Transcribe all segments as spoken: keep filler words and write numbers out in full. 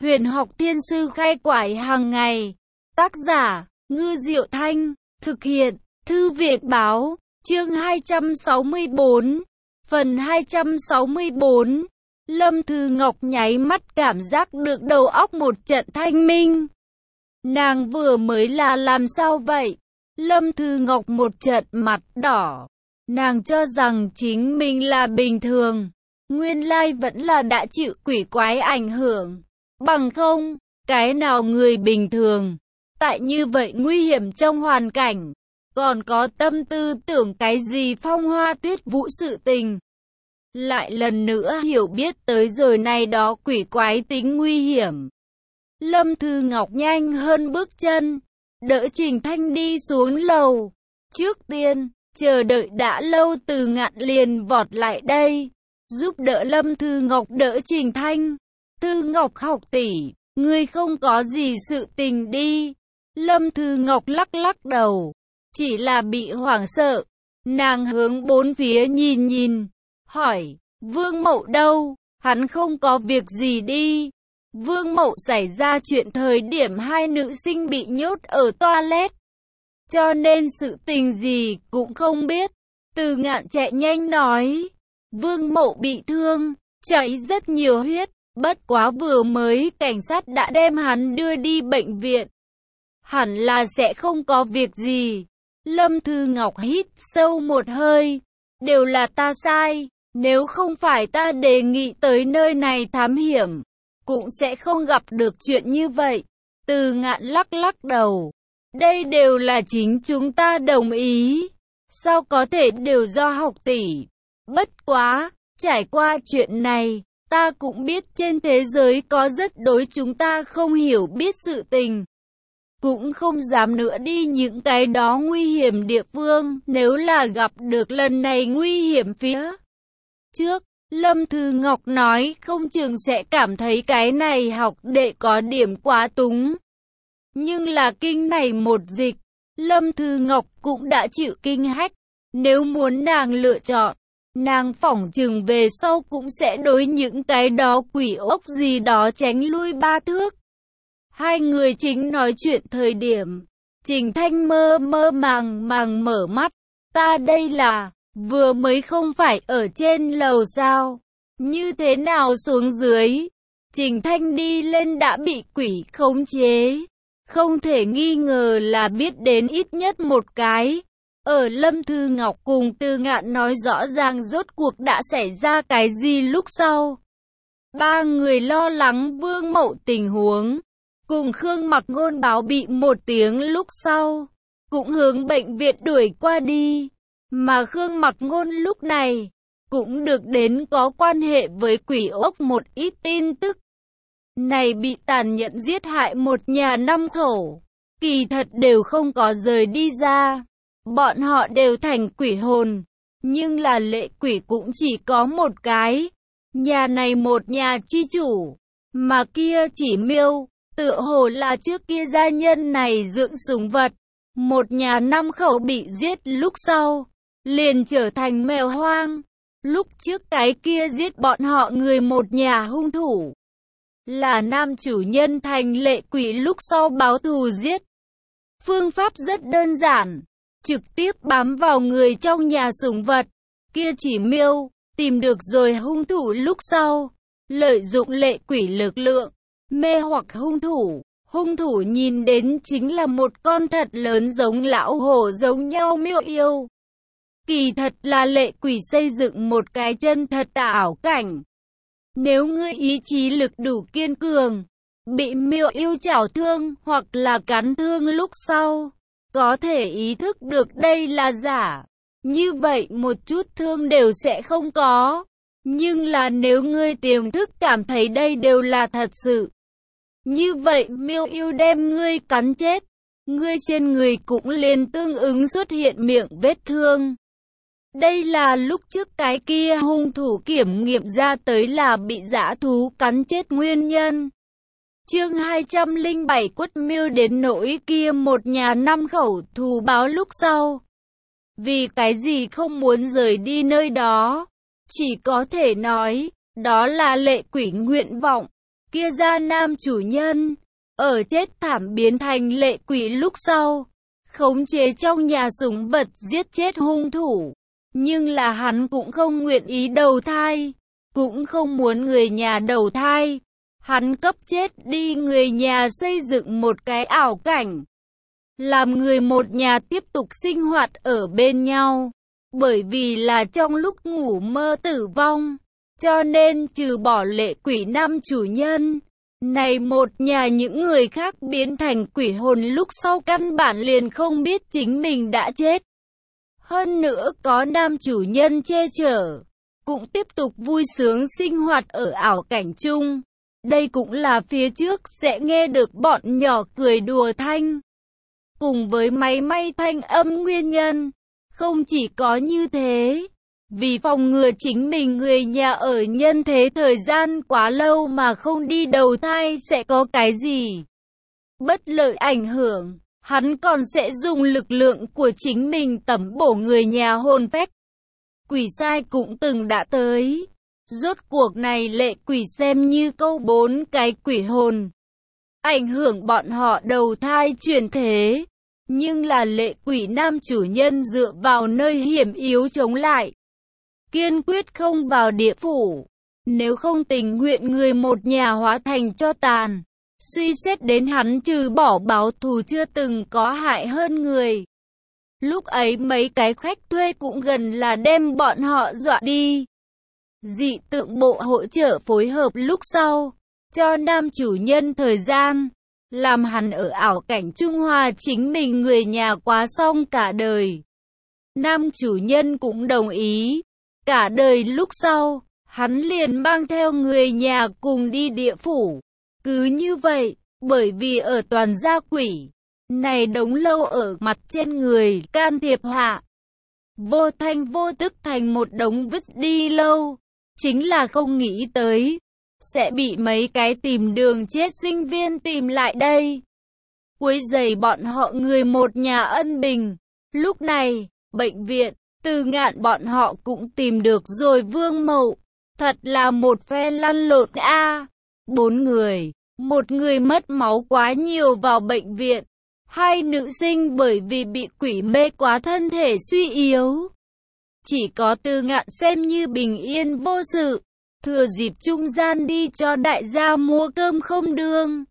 Huyền học thiên sư khai quải hàng ngày. Tác giả, Ngư Diệu Thanh. Thực hiện, Thư viện Báo. Chương hai trăm sáu mươi bốn. Phần hai trăm sáu mươi bốn. Lâm Thư Ngọc nháy mắt cảm giác được đầu óc một trận thanh minh. Nàng vừa mới là làm sao vậy? Lâm Thư Ngọc một trận mặt đỏ. Nàng cho rằng chính mình là bình thường. Nguyên lai vẫn là đã chịu quỷ quái ảnh hưởng. Bằng không, cái nào người bình thường. Tại như vậy nguy hiểm trong hoàn cảnh. Còn có tâm tư tưởng cái gì phong hoa tuyết vũ sự tình. Lại lần nữa hiểu biết tới rồi này đó quỷ quái tính nguy hiểm. Lâm Thư Ngọc nhanh hơn bước chân, đỡ Trình Thanh đi xuống lầu. Trước tiên, chờ đợi đã lâu Từ Ngạn liền vọt lại đây, giúp đỡ Lâm Thư Ngọc đỡ Trình Thanh. Thư Ngọc học tỷ, ngươi không có gì sự tình đi. Lâm Thư Ngọc lắc lắc đầu, chỉ là bị hoảng sợ. Nàng hướng bốn phía nhìn nhìn, hỏi, Vương Mậu đâu? Hắn không có việc gì đi. Vương Mậu xảy ra chuyện thời điểm hai nữ sinh bị nhốt ở toilet, cho nên sự tình gì cũng không biết. Từ Ngạn chạy nhanh nói, Vương Mậu bị thương, chảy rất nhiều huyết, bất quá vừa mới cảnh sát đã đem hắn đưa đi bệnh viện. Hẳn là sẽ không có việc gì. Lâm Thư Ngọc hít sâu một hơi, đều là ta sai, nếu không phải ta đề nghị tới nơi này thám hiểm, cũng sẽ không gặp được chuyện như vậy. Từ Ngạn lắc lắc đầu, đây đều là chính chúng ta đồng ý, sao có thể đều do học tỷ. Bất quá, trải qua chuyện này, ta cũng biết trên thế giới có rất đối chúng ta không hiểu biết sự tình. Cũng không dám nữa đi những cái đó nguy hiểm địa phương, nếu là gặp được lần này nguy hiểm phía trước. Lâm Thư Ngọc nói không chừng sẽ cảm thấy cái này học đệ có điểm quá túng. Nhưng là kinh này một dịch, Lâm Thư Ngọc cũng đã chịu kinh hách. Nếu muốn nàng lựa chọn, nàng phỏng chừng về sau cũng sẽ đối những cái đó quỷ ốc gì đó tránh lui ba thước. Hai người chính nói chuyện thời điểm, Trình Thanh mơ mơ màng màng mở mắt. Ta đây là, vừa mới không phải ở trên lầu sao? Như thế nào xuống dưới? Trình Thanh đi lên đã bị quỷ khống chế. Không thể nghi ngờ là biết đến ít nhất một cái. Ở Lâm Thư Ngọc cùng Từ Ngạn nói rõ ràng rốt cuộc đã xảy ra cái gì lúc sau. Ba người lo lắng Vương Mậu tình huống. Cùng Khương Mặc Ngôn báo bị một tiếng lúc sau, cũng hướng bệnh viện đuổi qua đi. Mà Khương Mặc Ngôn lúc này, cũng được đến có quan hệ với quỷ ốc một ít tin tức. Này bị tàn nhẫn giết hại một nhà năm khẩu, kỳ thật đều không có rời đi ra. Bọn họ đều thành quỷ hồn, nhưng là lệ quỷ cũng chỉ có một cái. Nhà này một nhà chi chủ, mà kia chỉ miêu. Tựa hồ là trước kia gia nhân này dưỡng sủng vật. Một nhà năm khẩu bị giết lúc sau, liền trở thành mèo hoang. Lúc trước cái kia giết bọn họ người một nhà hung thủ, là nam chủ nhân thành lệ quỷ lúc sau báo thù giết. Phương pháp rất đơn giản, trực tiếp bám vào người trong nhà sủng vật. Kia chỉ miêu, tìm được rồi hung thủ lúc sau, lợi dụng lệ quỷ lực lượng, mê hoặc hung thủ. Hung thủ nhìn đến chính là một con thật lớn giống lão hổ giống nhau miêu yêu. Kỳ thật là lệ quỷ xây dựng một cái chân thật ảo cảnh. Nếu ngươi ý chí lực đủ kiên cường, bị miêu yêu chảo thương hoặc là cắn thương lúc sau, có thể ý thức được đây là giả, như vậy một chút thương đều sẽ không có. Nhưng là nếu ngươi tiềm thức cảm thấy đây đều là thật sự, như vậy miêu yêu đem ngươi cắn chết, ngươi trên người cũng liền tương ứng xuất hiện miệng vết thương. Đây là lúc trước cái kia hung thủ kiểm nghiệm ra tới là bị dã thú cắn chết nguyên nhân. Chương hai trăm lẻ bảy quất miêu đến nỗi kia một nhà năm khẩu thù báo lúc sau. Vì cái gì không muốn rời đi nơi đó? Chỉ có thể nói, đó là lệ quỷ nguyện vọng. kia ra nam chủ nhân, ở chết thảm biến thành lệ quỷ lúc sau, khống chế trong nhà súng vật giết chết hung thủ. Nhưng là hắn cũng không nguyện ý đầu thai, cũng không muốn người nhà đầu thai. Hắn cấp chết đi người nhà xây dựng một cái ảo cảnh, làm người một nhà tiếp tục sinh hoạt ở bên nhau. Bởi vì là trong lúc ngủ mơ tử vong, cho nên trừ bỏ lệ quỷ nam chủ nhân, này một nhà những người khác biến thành quỷ hồn lúc sau căn bản liền không biết chính mình đã chết. Hơn nữa có nam chủ nhân che chở, cũng tiếp tục vui sướng sinh hoạt ở ảo cảnh chung. Đây cũng là phía trước sẽ nghe được bọn nhỏ cười đùa thanh, cùng với máy may thanh âm nguyên nhân. Không chỉ có như thế, vì phòng ngừa chính mình người nhà ở nhân thế thời gian quá lâu mà không đi đầu thai sẽ có cái gì bất lợi ảnh hưởng, hắn còn sẽ dùng lực lượng của chính mình tẩm bổ người nhà hồn phách. Quỷ sai cũng từng đã tới. Rốt cuộc này lệ quỷ xem như câu bốn cái quỷ hồn, ảnh hưởng bọn họ đầu thai chuyển thế. Nhưng là lệ quỷ nam chủ nhân dựa vào nơi hiểm yếu chống lại, kiên quyết không vào địa phủ. Nếu không tình nguyện người một nhà hóa thành tro tàn. Suy xét đến hắn trừ bỏ báo thù chưa từng có hại hơn người. Lúc ấy mấy cái khách thuê cũng gần là đem bọn họ dọa đi. Dị tượng bộ hỗ trợ phối hợp lúc sau, cho nam chủ nhân thời gian, làm hắn ở ảo cảnh Trung Hoa chính mình người nhà quá xong cả đời. Nam chủ nhân cũng đồng ý. Cả đời lúc sau, hắn liền mang theo người nhà cùng đi địa phủ. Cứ như vậy, bởi vì ở toàn gia quỷ, này đống lâu ở mặt trên người can thiệp hạ, vô thanh vô tức thành một đống vứt đi lâu. Chính là không nghĩ tới, sẽ bị mấy cái tìm đường chết sinh viên tìm lại đây, quấy rầy bọn họ người một nhà ân bình. Lúc này, bệnh viện, Từ Ngạn bọn họ cũng tìm được rồi Vương Mậu. Thật là một phe lăn lộn a. À. Bốn người, một người mất máu quá nhiều vào bệnh viện, hai nữ sinh bởi vì bị quỷ mê quá thân thể suy yếu. Chỉ có Từ Ngạn xem như bình yên vô sự, thừa dịp trung gian đi cho đại gia mua cơm không đương.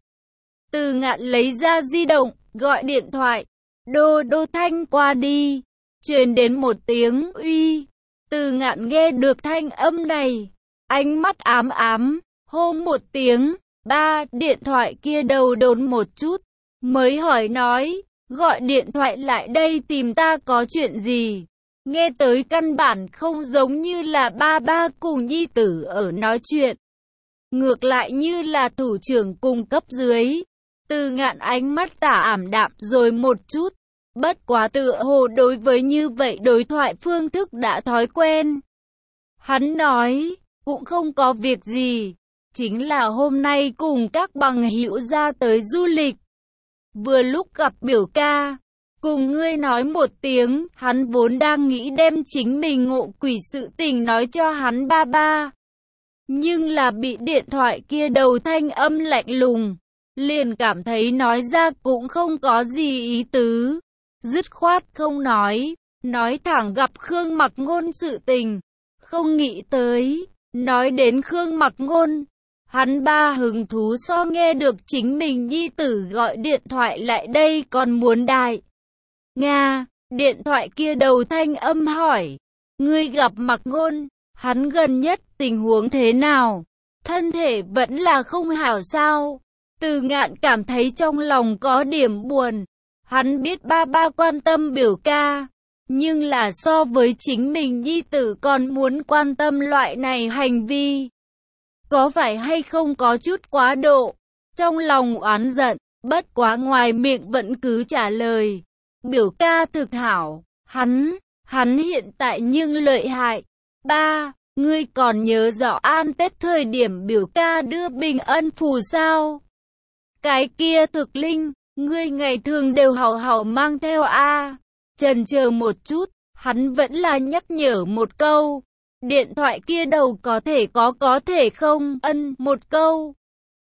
Từ Ngạn lấy ra di động, gọi điện thoại, đô đô thanh qua đi, truyền đến một tiếng uy. Từ Ngạn nghe được thanh âm này, ánh mắt ám ám, hô một tiếng, ba, điện thoại kia đầu đốn một chút, mới hỏi nói, gọi điện thoại lại đây tìm ta có chuyện gì? Nghe tới căn bản không giống như là ba ba cùng nhi tử ở nói chuyện, ngược lại như là thủ trưởng cùng cấp dưới. Từ Ngạn ánh mắt tả ảm đạm rồi một chút, bất quá tựa hồ đối với như vậy đối thoại phương thức đã thói quen. Hắn nói, cũng không có việc gì, chính là hôm nay cùng các bằng hữu ra tới du lịch. Vừa lúc gặp biểu ca, cùng ngươi nói một tiếng. Hắn vốn đang nghĩ đem chính mình ngộ quỷ sự tình nói cho hắn ba ba, nhưng là bị điện thoại kia đầu thanh âm lạnh lùng, liền cảm thấy nói ra cũng không có gì ý tứ, dứt khoát không nói, nói thẳng gặp Khương Mặc Ngôn sự tình. Không nghĩ tới, nói đến Khương Mặc Ngôn, hắn ba hứng thú so nghe được chính mình nhi tử gọi điện thoại lại đây còn muốn đại. Nga, điện thoại kia đầu thanh âm hỏi, ngươi gặp Mặc Ngôn, hắn gần nhất tình huống thế nào? Thân thể vẫn là không hảo sao? Từ Ngạn cảm thấy trong lòng có điểm buồn. Hắn biết ba ba quan tâm biểu ca, nhưng là so với chính mình nhi tử còn muốn quan tâm loại này hành vi, có phải hay không có chút quá độ? Trong lòng oán giận, bất quá ngoài miệng vẫn cứ trả lời, biểu ca thực hảo, hắn, hắn hiện tại nhưng lợi hại. Ba, ngươi còn nhớ rõ an Tết thời điểm biểu ca đưa bình ân phù sao? Cái kia thực linh, ngươi ngày thường đều hảo hảo mang theo a. Chần chờ một chút, hắn vẫn là nhắc nhở một câu. Điện thoại kia đầu có thể có có thể không, ân một câu.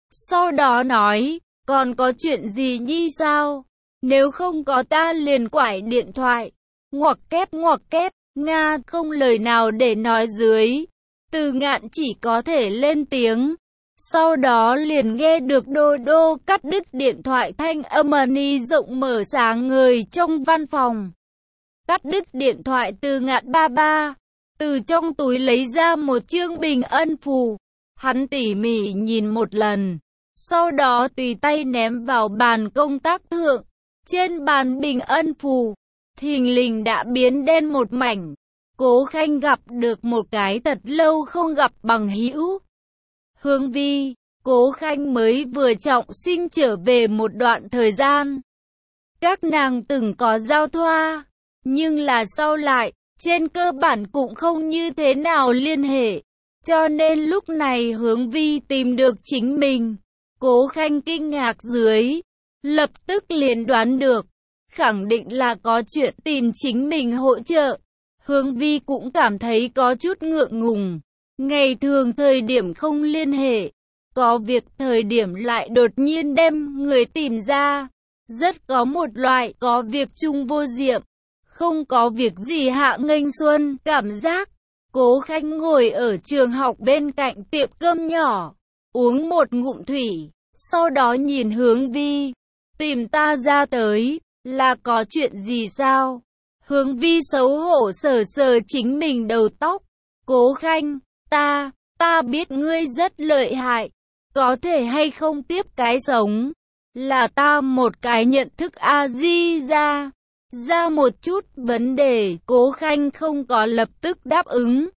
Sau đó nói, còn có chuyện gì nhi sao? Nếu không có ta liền quải điện thoại. Ngoặc kép ngoặc kép, Nga không lời nào để nói dưới. Từ Ngạn chỉ có thể lên tiếng. Sau đó liền nghe được đô đô cắt đứt điện thoại, thanh âm ni rộng mở sáng người trong văn phòng. Cắt đứt điện thoại, Từ Ngạn ba ba từ trong túi lấy ra một chương bình ân phù. Hắn tỉ mỉ nhìn một lần, sau đó tùy tay ném vào bàn công tác thượng. Trên bàn bình ân phù, thình lình đã biến đen một mảnh. Cố Khanh gặp được một cái thật lâu không gặp bằng hữu. Hướng Vi, Cố Khanh mới vừa trọng sinh trở về một đoạn thời gian. Các nàng từng có giao thoa, nhưng là sau lại, trên cơ bản cũng không như thế nào liên hệ. Cho nên lúc này Hướng Vi tìm được chính mình. Cố Khanh kinh ngạc dưới, lập tức liền đoán được, khẳng định là có chuyện tìm chính mình hỗ trợ. Hướng Vi cũng cảm thấy có chút ngượng ngùng. Ngày thường thời điểm không liên hệ, có việc thời điểm lại đột nhiên đem người tìm ra. Rất có một loại có việc chung vô diệm, không có việc gì hạ nghênh xuân cảm giác. Cố Khanh ngồi ở trường học bên cạnh tiệm cơm nhỏ, uống một ngụm thủy, sau đó nhìn Hướng Vi. Tìm ta ra tới, là có chuyện gì sao? Hướng Vi xấu hổ sờ sờ chính mình đầu tóc. Cố Khanh, ta, ta biết ngươi rất lợi hại, có thể hay không tiếp cái sống? Là ta một cái nhận thức A-di ra, ra một chút vấn đề. Cố Khanh không có lập tức đáp ứng,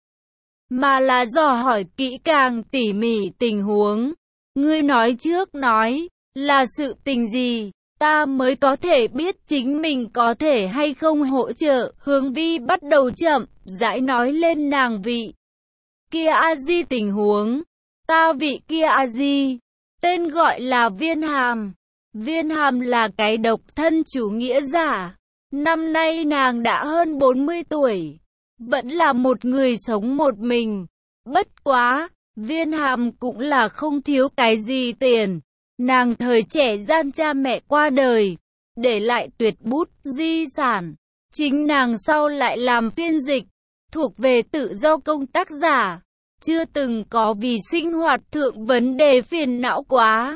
mà là dò hỏi kỹ càng tỉ mỉ tình huống. Ngươi nói trước nói, là sự tình gì, ta mới có thể biết chính mình có thể hay không hỗ trợ. Hướng Vi bắt đầu chậm rãi nói lên nàng vị kia A-di tình huống. Ta vị kia A-di, tên gọi là Viên Hàm. Viên Hàm là cái độc thân chủ nghĩa giả. Năm nay nàng đã hơn bốn mươi tuổi, vẫn là một người sống một mình. Bất quá, Viên Hàm cũng là không thiếu cái gì tiền. Nàng thời trẻ gian cha mẹ qua đời, để lại tuyệt bút di sản. Chính nàng sau lại làm phiên dịch, thuộc về tự do công tác giả. Chưa từng có vì sinh hoạt thượng vấn đề phiền não quá.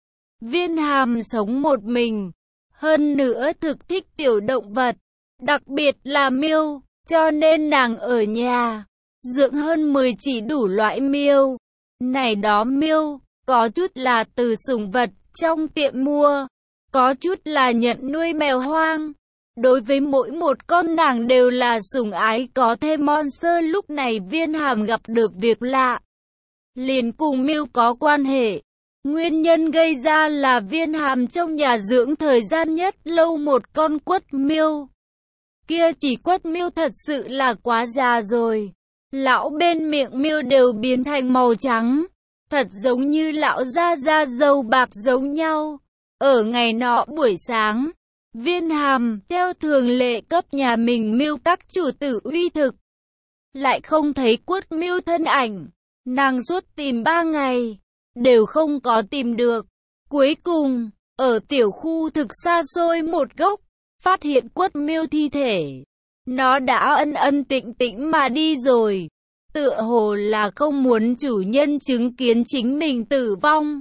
Viên Hàm sống một mình, hơn nữa thực thích tiểu động vật, đặc biệt là miêu, cho nên nàng ở nhà dưỡng hơn mười chỉ đủ loại miêu. Này đó miêu, có chút là từ sủng vật trong tiệm mua, có chút là nhận nuôi mèo hoang. Đối với mỗi một con nàng đều là sủng ái có thêm monster. Lúc này Viên Hàm gặp được việc lạ, liền cùng miêu có quan hệ. Nguyên nhân gây ra là Viên Hàm trong nhà dưỡng thời gian nhất lâu một con quất miêu. Kia chỉ quất miêu thật sự là quá già rồi. Lão bên miệng miêu đều biến thành màu trắng, thật giống như lão gia gia dâu bạc giống nhau. Ở ngày nọ buổi sáng, Viên Hàm theo thường lệ cấp nhà mình miêu các chủ tử uy thực, lại không thấy quất miêu thân ảnh. Nàng suốt tìm ba ngày, đều không có tìm được. Cuối cùng, ở tiểu khu thực xa xôi một góc, phát hiện quất miêu thi thể. Nó đã ân ân tịnh tĩnh mà đi rồi, tựa hồ là không muốn chủ nhân chứng kiến chính mình tử vong,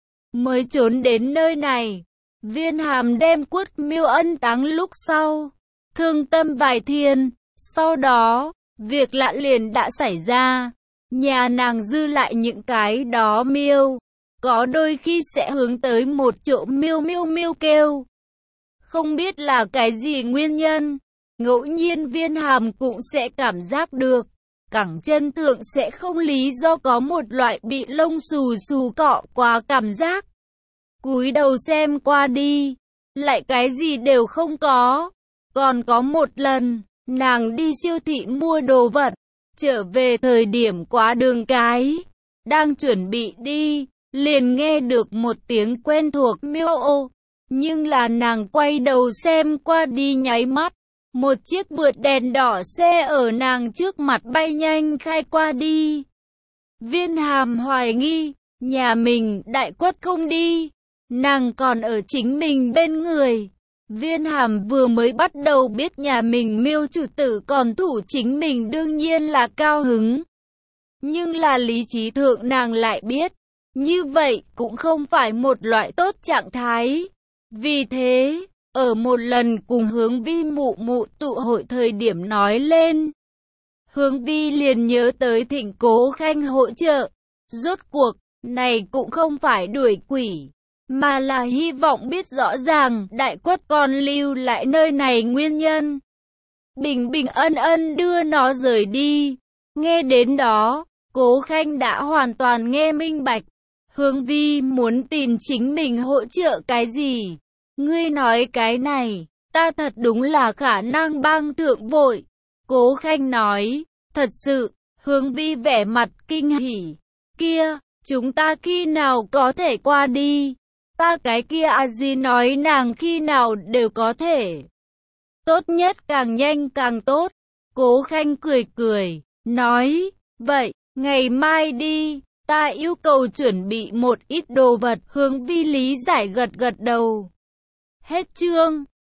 mới trốn đến nơi này. Viên Hàm đem quất miêu ân táng lúc sau, thương tâm vài thiên. Sau đó, việc lạ liền đã xảy ra. Nhà nàng dư lại những cái đó miêu, có đôi khi sẽ hướng tới một chỗ miêu miêu miêu kêu. Không biết là cái gì nguyên nhân, ngẫu nhiên Viên Hàm cũng sẽ cảm giác được, cẳng chân thượng sẽ không lý do có một loại bị lông xù xù cọ qua cảm giác. Cúi đầu xem qua đi, lại cái gì đều không có. Còn có một lần, nàng đi siêu thị mua đồ vật, trở về thời điểm qua đường cái, đang chuẩn bị đi, liền nghe được một tiếng quen thuộc miêu ô. Nhưng là nàng quay đầu xem qua đi nháy mắt, một chiếc vượt đèn đỏ xe ở nàng trước mặt bay nhanh khai qua đi. Viên Hàm hoài nghi, Nhà mình, Đại Quất không đi, nàng còn ở chính mình bên người. Viên Hàm vừa mới bắt đầu biết nhà mình Miêu chủ tử còn thủ chính mình đương nhiên là cao hứng. Nhưng là lý trí thượng nàng lại biết, như vậy cũng không phải một loại tốt trạng thái. Vì thế, ở một lần cùng Hướng Vi mụ mụ tụ hội thời điểm nói lên, Hướng Vi liền nhớ tới thỉnh Cố Khanh hỗ trợ. Rốt cuộc, này cũng không phải đuổi quỷ, mà là hy vọng biết rõ ràng Đại Quất còn lưu lại nơi này nguyên nhân. Bình bình ân ân đưa nó rời đi. Nghe đến đó, Cố Khanh đã hoàn toàn nghe minh bạch. Hướng Vi muốn tìm chính mình hỗ trợ cái gì? Ngươi nói cái này, ta thật đúng là khả năng bang thượng vội. Cố Khanh nói, thật sự. Hướng Vi vẻ mặt kinh hỉ. Kia, chúng ta khi nào có thể qua đi? Ta cái kia a di nói nàng khi nào đều có thể. Tốt nhất càng nhanh càng tốt. Cố Khanh cười cười, nói, vậy, ngày mai đi, ta yêu cầu chuẩn bị một ít đồ vật. Hướng Vi lý giải gật gật đầu. Hết chương.